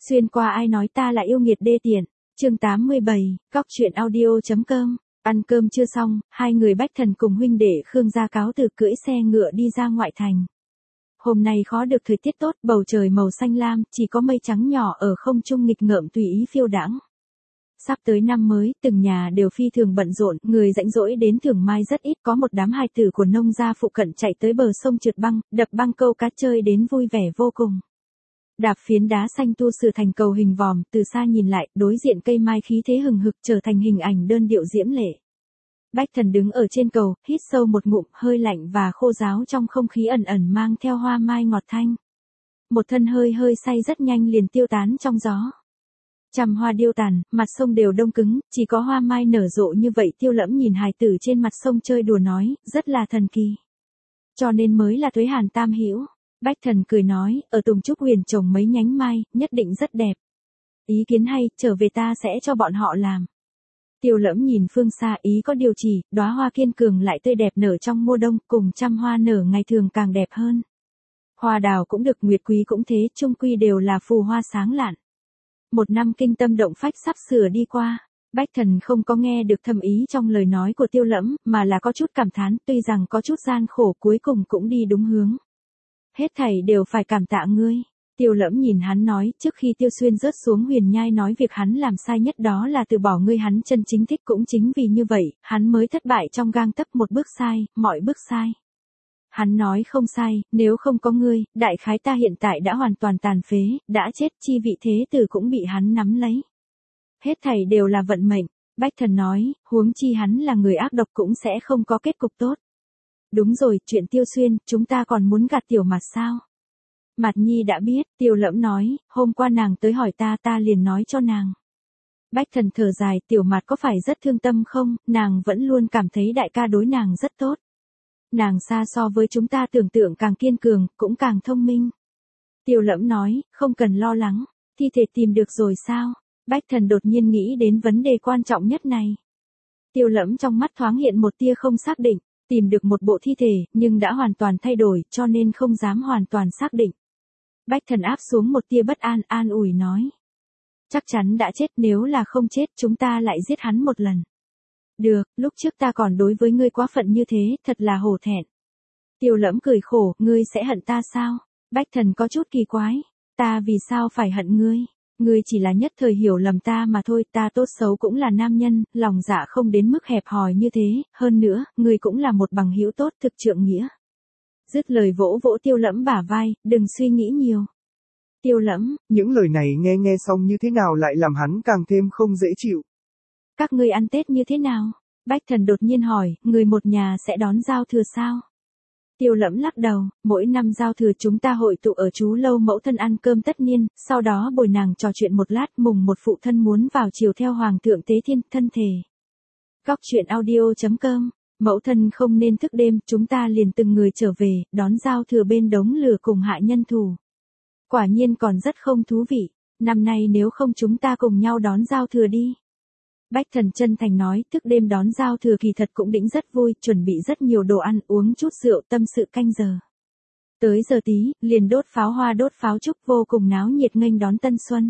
Xuyên qua ai nói ta là yêu nghiệt đê tiện. Chương 87, Góc truyện audio.com. Ăn cơm chưa xong, hai người Bách Thần cùng huynh đệ Khương gia cáo từ cưỡi xe ngựa đi ra ngoại thành. Hôm nay khó được thời tiết tốt, bầu trời màu xanh lam, chỉ có mây trắng nhỏ ở không trung nghịch ngợm tùy ý phiêu đãng. Sắp tới năm mới, từng nhà đều phi thường bận rộn, người rảnh rỗi đến Thường Mai rất ít, có một đám hài tử của nông gia phụ cận chạy tới bờ sông trượt băng, đập băng câu cá chơi đến vui vẻ vô cùng. Đạp phiến đá xanh tu sửa thành cầu hình vòm, từ xa nhìn lại, đối diện cây mai khí thế hừng hực trở thành hình ảnh đơn điệu diễm lệ. Bách Thần đứng ở trên cầu, hít sâu một ngụm, hơi lạnh và khô ráo trong không khí ẩn ẩn mang theo hoa mai ngọt thanh. Một thân hơi hơi say rất nhanh liền tiêu tán trong gió. Trăm hoa điêu tàn, mặt sông đều đông cứng, chỉ có hoa mai nở rộ như vậy. Tiêu Lẫm nhìn hài tử trên mặt sông chơi đùa nói, rất là thần kỳ. Cho nên mới là Tuế Hàn tam hữu. Bách Thần cười nói, ở Tùng Trúc Huyền trồng mấy nhánh mai, nhất định rất đẹp. Ý kiến hay, trở về ta sẽ cho bọn họ làm. Tiêu Lẫm nhìn phương xa, ý có điều chỉ, đóa hoa kiên cường lại tươi đẹp nở trong mùa đông, cùng trăm hoa nở ngày thường càng đẹp hơn. Hoa đào cũng được, nguyệt quý cũng thế, chung quy đều là phù hoa sáng lạn. Một năm kinh tâm động phách sắp sửa đi qua. Bách Thần không có nghe được thâm ý trong lời nói của Tiêu Lẫm, mà là có chút cảm thán, tuy rằng có chút gian khổ cuối cùng cũng đi đúng hướng. Hết thảy đều phải cảm tạ ngươi. Tiêu Lẫm nhìn hắn nói, trước khi Tiêu Xuyên rớt xuống huyền nhai nói việc hắn làm sai nhất đó là từ bỏ ngươi, hắn chân chính thích cũng chính vì như vậy, hắn mới thất bại trong gang tấc, một bước sai, mọi bước sai. Hắn nói không sai, nếu không có ngươi, đại khái ta hiện tại đã hoàn toàn tàn phế, đã chết, chi vị thế tử cũng bị hắn nắm lấy. Hết thảy đều là vận mệnh. Bách Thần nói, huống chi hắn là người ác độc cũng sẽ không có kết cục tốt. Đúng rồi, chuyện Tiêu Xuyên, chúng ta còn muốn gạt Tiểu Mạt sao? Mạt Nhi đã biết, Tiêu Lẫm nói, hôm qua nàng tới hỏi ta liền nói cho nàng. Bách Thần thở dài, Tiểu Mạt có phải rất thương tâm không, nàng vẫn luôn cảm thấy đại ca đối nàng rất tốt. Nàng xa so với chúng ta tưởng tượng càng kiên cường, cũng càng thông minh. Tiêu Lẫm nói, không cần lo lắng, thi thể tìm được rồi sao? Bách Thần đột nhiên nghĩ đến vấn đề quan trọng nhất này. Tiêu Lẫm trong mắt thoáng hiện một tia không xác định, tìm được một bộ thi thể, nhưng đã hoàn toàn thay đổi, cho nên không dám hoàn toàn xác định. Bách Thần áp xuống một tia bất an, an ủi nói. Chắc chắn đã chết, nếu là không chết chúng ta lại giết hắn một lần. Được, lúc trước ta còn đối với ngươi quá phận như thế, thật là hổ thẹn. Tiêu Lẫm cười khổ, ngươi sẽ hận ta sao? Bách Thần có chút kỳ quái. Ta vì sao phải hận ngươi? Ngươi chỉ là nhất thời hiểu lầm ta mà thôi, ta tốt xấu cũng là nam nhân, lòng dạ không đến mức hẹp hòi như thế, hơn nữa, ngươi cũng là một bằng hữu tốt, thực trượng nghĩa. Dứt lời vỗ vỗ Tiêu Lẫm bả vai, đừng suy nghĩ nhiều. Tiêu Lẫm, những lời này nghe xong như thế nào lại làm hắn càng thêm không dễ chịu. Các ngươi ăn Tết như thế nào? Bách Thần đột nhiên hỏi, người một nhà sẽ đón giao thừa sao? Tiêu Lẫm lắc đầu, mỗi năm giao thừa chúng ta hội tụ ở chú lâu mẫu thân ăn cơm tất niên, sau đó bồi nàng trò chuyện một lát, mùng một phụ thân muốn vào chiều theo hoàng thượng tế thiên, thân thể. Góc truyện audio.com. Mẫu thân không nên thức đêm, chúng ta liền từng người trở về, đón giao thừa bên đống lửa cùng hạ nhân thù. Quả nhiên còn rất không thú vị, năm nay nếu không chúng ta cùng nhau đón giao thừa đi. Bách Thần chân thành nói, thức đêm đón giao thừa kỳ thật cũng đĩnh rất vui, chuẩn bị rất nhiều đồ ăn, uống chút rượu, tâm sự canh giờ. Tới giờ tí, liền đốt pháo hoa đốt pháo trúc, vô cùng náo nhiệt nghênh đón tân xuân.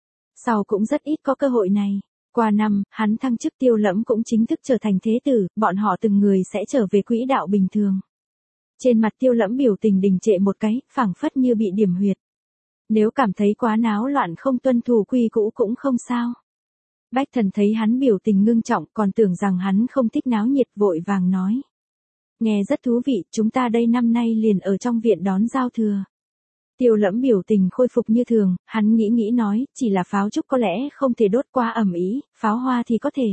Sau cũng rất ít có cơ hội này. Qua năm, hắn thăng chức, Tiêu Lẫm cũng chính thức trở thành thế tử, bọn họ từng người sẽ trở về quỹ đạo bình thường. Trên mặt Tiêu Lẫm biểu tình đình trệ một cái, phảng phất như bị điểm huyệt. Nếu cảm thấy quá náo loạn không tuân thủ quy cũ cũng không sao. Bách Thần thấy hắn biểu tình ngưng trọng, còn tưởng rằng hắn không thích náo nhiệt, vội vàng nói. Nghe rất thú vị, chúng ta đây năm nay liền ở trong viện đón giao thừa. Tiêu Lẫm biểu tình khôi phục như thường, hắn nghĩ nói, chỉ là pháo trúc có lẽ không thể đốt quá ầm ĩ, pháo hoa thì có thể.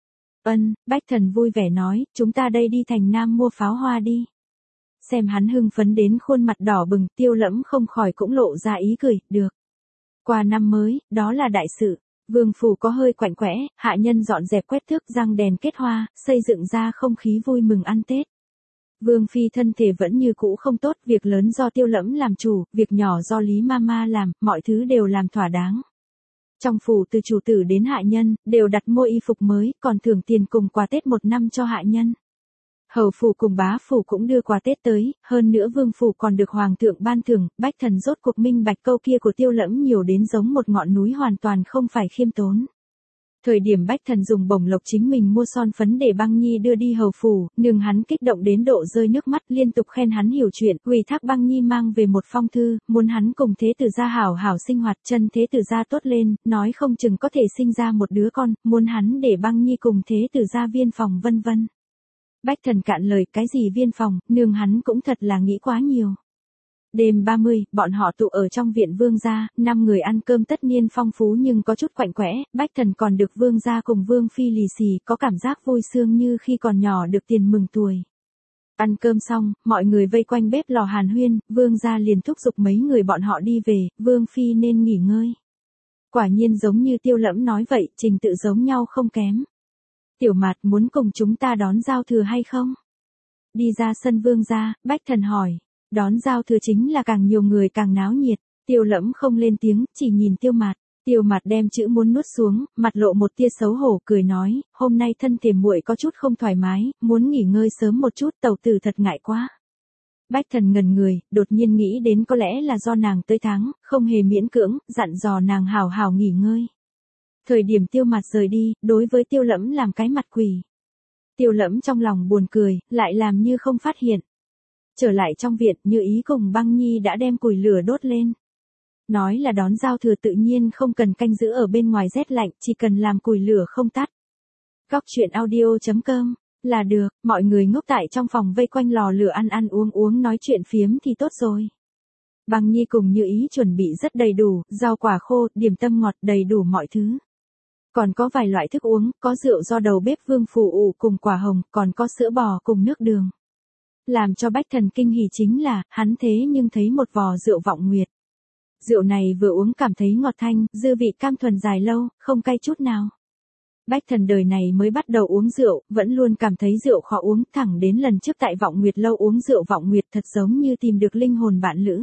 Bách Thần vui vẻ nói, chúng ta đây đi thành Nam mua pháo hoa đi. Xem hắn hưng phấn đến khuôn mặt đỏ bừng, Tiêu Lẫm không khỏi cũng lộ ra ý cười, được. Qua năm mới, đó là đại sự. Vương phủ có hơi quạnh quẽ, hạ nhân dọn dẹp quét thước, răng đèn kết hoa, xây dựng ra không khí vui mừng ăn Tết. Vương phi thân thể vẫn như cũ không tốt, việc lớn do Tiêu Lẫm làm chủ, việc nhỏ do Lý Mama làm, mọi thứ đều làm thỏa đáng. Trong phủ từ chủ tử đến hạ nhân, đều đặt mua y phục mới, còn thưởng tiền cùng quà Tết một năm cho hạ nhân. Hầu phủ cùng bá phủ cũng đưa quà Tết tới, hơn nữa vương phủ còn được hoàng thượng ban thưởng, Bách Thần rốt cuộc minh bạch câu kia của Tiêu Lẫm nhiều đến giống một ngọn núi hoàn toàn không phải khiêm tốn. Thời điểm Bách Thần dùng bổng lộc chính mình mua son phấn để Băng Nhi đưa đi hầu phủ, nương hắn kích động đến độ rơi nước mắt, liên tục khen hắn hiểu chuyện, ủy thác Băng Nhi mang về một phong thư, muốn hắn cùng thế tử gia hảo hảo sinh hoạt, chân thế tử gia tốt lên, nói không chừng có thể sinh ra một đứa con, muốn hắn để Băng Nhi cùng thế tử gia viên phòng vân vân. Bách Thần cạn lời, cái gì viên phòng, nương hắn cũng thật là nghĩ quá nhiều. Đêm 30, bọn họ tụ ở trong viện vương gia, 5 người ăn cơm tất niên phong phú nhưng có chút quạnh quẽ, Bách Thần còn được vương gia cùng vương phi lì xì, có cảm giác vui sướng như khi còn nhỏ được tiền mừng tuổi. Ăn cơm xong, mọi người vây quanh bếp lò hàn huyên, vương gia liền thúc giục mấy người bọn họ đi về, vương phi nên nghỉ ngơi. Quả nhiên giống như Tiêu Lẫm nói vậy, trình tự giống nhau không kém. Tiểu Mạt muốn cùng chúng ta đón giao thừa hay không? Đi ra sân vương gia, Bách Thần hỏi. Đón giao thừa chính là càng nhiều người càng náo nhiệt. Tiêu Lẫm không lên tiếng, chỉ nhìn Tiêu Mạt. Tiêu Mạt đem chữ muốn nuốt xuống, mặt lộ một tia xấu hổ, cười nói, hôm nay thân thể muội có chút không thoải mái, muốn nghỉ ngơi sớm một chút, tẩu tử thật ngại quá. Bách Thần ngẩn người, đột nhiên nghĩ đến có lẽ là do nàng tới tháng, không hề miễn cưỡng, dặn dò nàng hào hào nghỉ ngơi. Thời điểm Tiêu Mạt rời đi, đối với Tiêu Lẫm làm cái mặt quỷ. Tiêu Lẫm trong lòng buồn cười, lại làm như không phát hiện. Trở lại trong viện, Như Ý cùng Băng Nhi đã đem củi lửa đốt lên. Nói là đón giao thừa tự nhiên không cần canh giữ ở bên ngoài rét lạnh, chỉ cần làm củi lửa không tắt. Góc truyện audio.com là được, mọi người ngốc tại trong phòng vây quanh lò lửa ăn uống nói chuyện phiếm thì tốt rồi. Băng Nhi cùng Như Ý chuẩn bị rất đầy đủ, rau quả khô, điểm tâm ngọt, đầy đủ mọi thứ. Còn có vài loại thức uống, có rượu do đầu bếp vương phủ ủ cùng quả hồng, còn có sữa bò cùng nước đường. Làm cho Bách Thần kinh hỉ chính là, hắn thế nhưng thấy một vò rượu Vọng Nguyệt. Rượu này vừa uống cảm thấy ngọt thanh, dư vị cam thuần dài lâu, không cay chút nào. Bách Thần đời này mới bắt đầu uống rượu, vẫn luôn cảm thấy rượu khó uống, thẳng đến lần trước tại Vọng Nguyệt lâu uống rượu Vọng Nguyệt thật giống như tìm được linh hồn bạn lữ.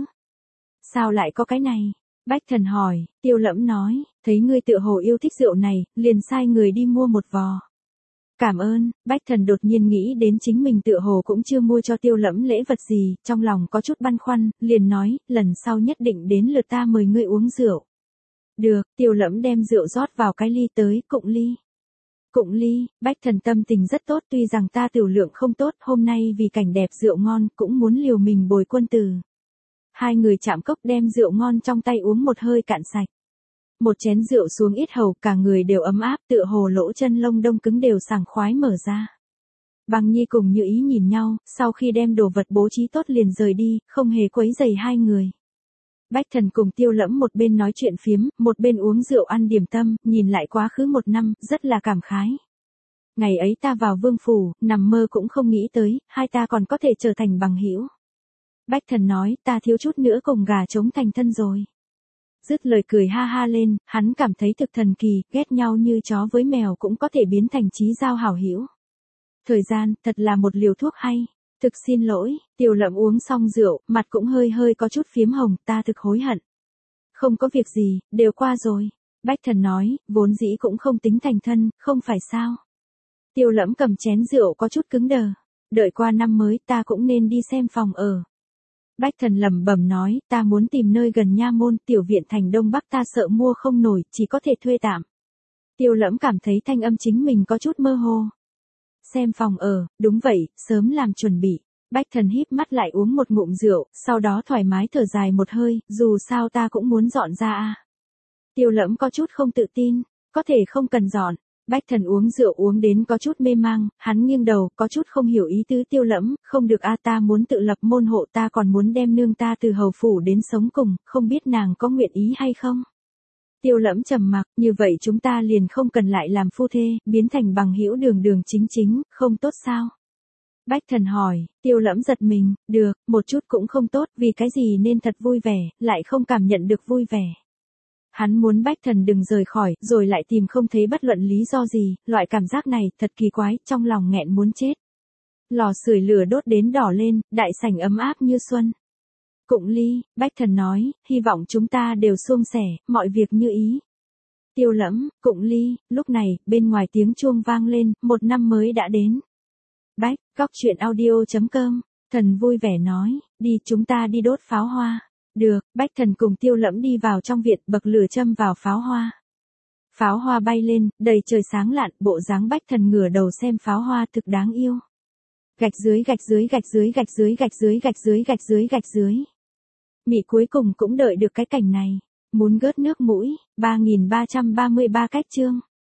Sao lại có cái này? Bách Thần hỏi, Tiêu Lẫm nói, thấy ngươi tựa hồ yêu thích rượu này, liền sai người đi mua một vò. Cảm ơn, Bách Thần đột nhiên nghĩ đến chính mình tựa hồ cũng chưa mua cho Tiêu Lẫm lễ vật gì, trong lòng có chút băn khoăn, liền nói, lần sau nhất định đến lượt ta mời ngươi uống rượu. Được, Tiêu Lẫm đem rượu rót vào cái ly tới, cụng ly. Cụng ly, Bách Thần tâm tình rất tốt, tuy rằng ta tiểu lượng không tốt, hôm nay vì cảnh đẹp rượu ngon, cũng muốn liều mình bồi quân tử. Hai người chạm cốc đem rượu ngon trong tay uống một hơi cạn sạch. Một chén rượu xuống yết hầu, cả người đều ấm áp, tựa hồ lỗ chân lông đông cứng đều sảng khoái mở ra. Băng Nhi cùng Như Ý nhìn nhau, sau khi đem đồ vật bố trí tốt liền rời đi, không hề quấy rầy hai người. Bách Thần cùng Tiêu Lẫm một bên nói chuyện phiếm, một bên uống rượu ăn điểm tâm, nhìn lại quá khứ một năm, rất là cảm khái. Ngày ấy ta vào vương phủ, nằm mơ cũng không nghĩ tới, hai ta còn có thể trở thành bằng hữu. Bách Thần nói, ta thiếu chút nữa cùng gà trống thành thân rồi. Dứt lời cười ha ha lên, hắn cảm thấy thực thần kỳ, ghét nhau như chó với mèo cũng có thể biến thành chí giao hảo hữu. Thời gian, thật là một liều thuốc hay. Thực xin lỗi, Tiêu Lẫm uống xong rượu, mặt cũng hơi có chút phiếm hồng, ta thực hối hận. Không có việc gì, đều qua rồi. Bách Thần nói, vốn dĩ cũng không tính thành thân, không phải sao. Tiêu Lẫm cầm chén rượu có chút cứng đờ. Đợi qua năm mới ta cũng nên đi xem phòng ở. Bách Thần lẩm bẩm nói, ta muốn tìm nơi gần nha môn, tiểu viện thành Đông Bắc ta sợ mua không nổi, chỉ có thể thuê tạm. Tiêu Lẫm cảm thấy thanh âm chính mình có chút mơ hồ. Xem phòng ở, đúng vậy, sớm làm chuẩn bị. Bách Thần híp mắt lại uống một ngụm rượu, sau đó thoải mái thở dài một hơi, dù sao ta cũng muốn dọn ra à. Tiêu Lẫm có chút không tự tin, có thể không cần dọn. Bách Thần uống rượu uống đến có chút mê mang, hắn nghiêng đầu, có chút không hiểu ý tứ Tiêu Lẫm, không được a, ta muốn tự lập môn hộ, ta còn muốn đem nương ta từ hầu phủ đến sống cùng, không biết nàng có nguyện ý hay không. Tiêu Lẫm trầm mặc, như vậy chúng ta liền không cần lại làm phu thê, biến thành bằng hữu đường chính, không tốt sao? Bách Thần hỏi, Tiêu Lẫm giật mình, được, một chút cũng không tốt, vì cái gì nên thật vui vẻ, lại không cảm nhận được vui vẻ. Hắn muốn Bách Thần đừng rời khỏi, rồi lại tìm không thấy bất luận lý do gì, loại cảm giác này, thật kỳ quái, trong lòng nghẹn muốn chết. Lò sưởi lửa đốt đến đỏ lên, đại sảnh ấm áp như xuân. Cụng ly, Bách Thần nói, hy vọng chúng ta đều suôn sẻ, mọi việc như ý. Tiêu Lẫm, cụng ly, lúc này, bên ngoài tiếng chuông vang lên, một năm mới đã đến. Bách, góc chuyện audio.com. Thần vui vẻ nói, đi chúng ta đi đốt pháo hoa. Được, Bách Thần cùng Tiêu Lẫm đi vào trong viện, bậc lửa châm vào pháo hoa. Pháo hoa bay lên, đầy trời sáng lạn, bộ dáng Bách Thần ngửa đầu xem pháo hoa thực đáng yêu. Gạch dưới gạch dưới gạch dưới gạch dưới gạch dưới gạch dưới gạch dưới gạch dưới. Mị cuối cùng cũng đợi được cái cảnh này. Muốn gớt nước mũi, 3333 cách chương.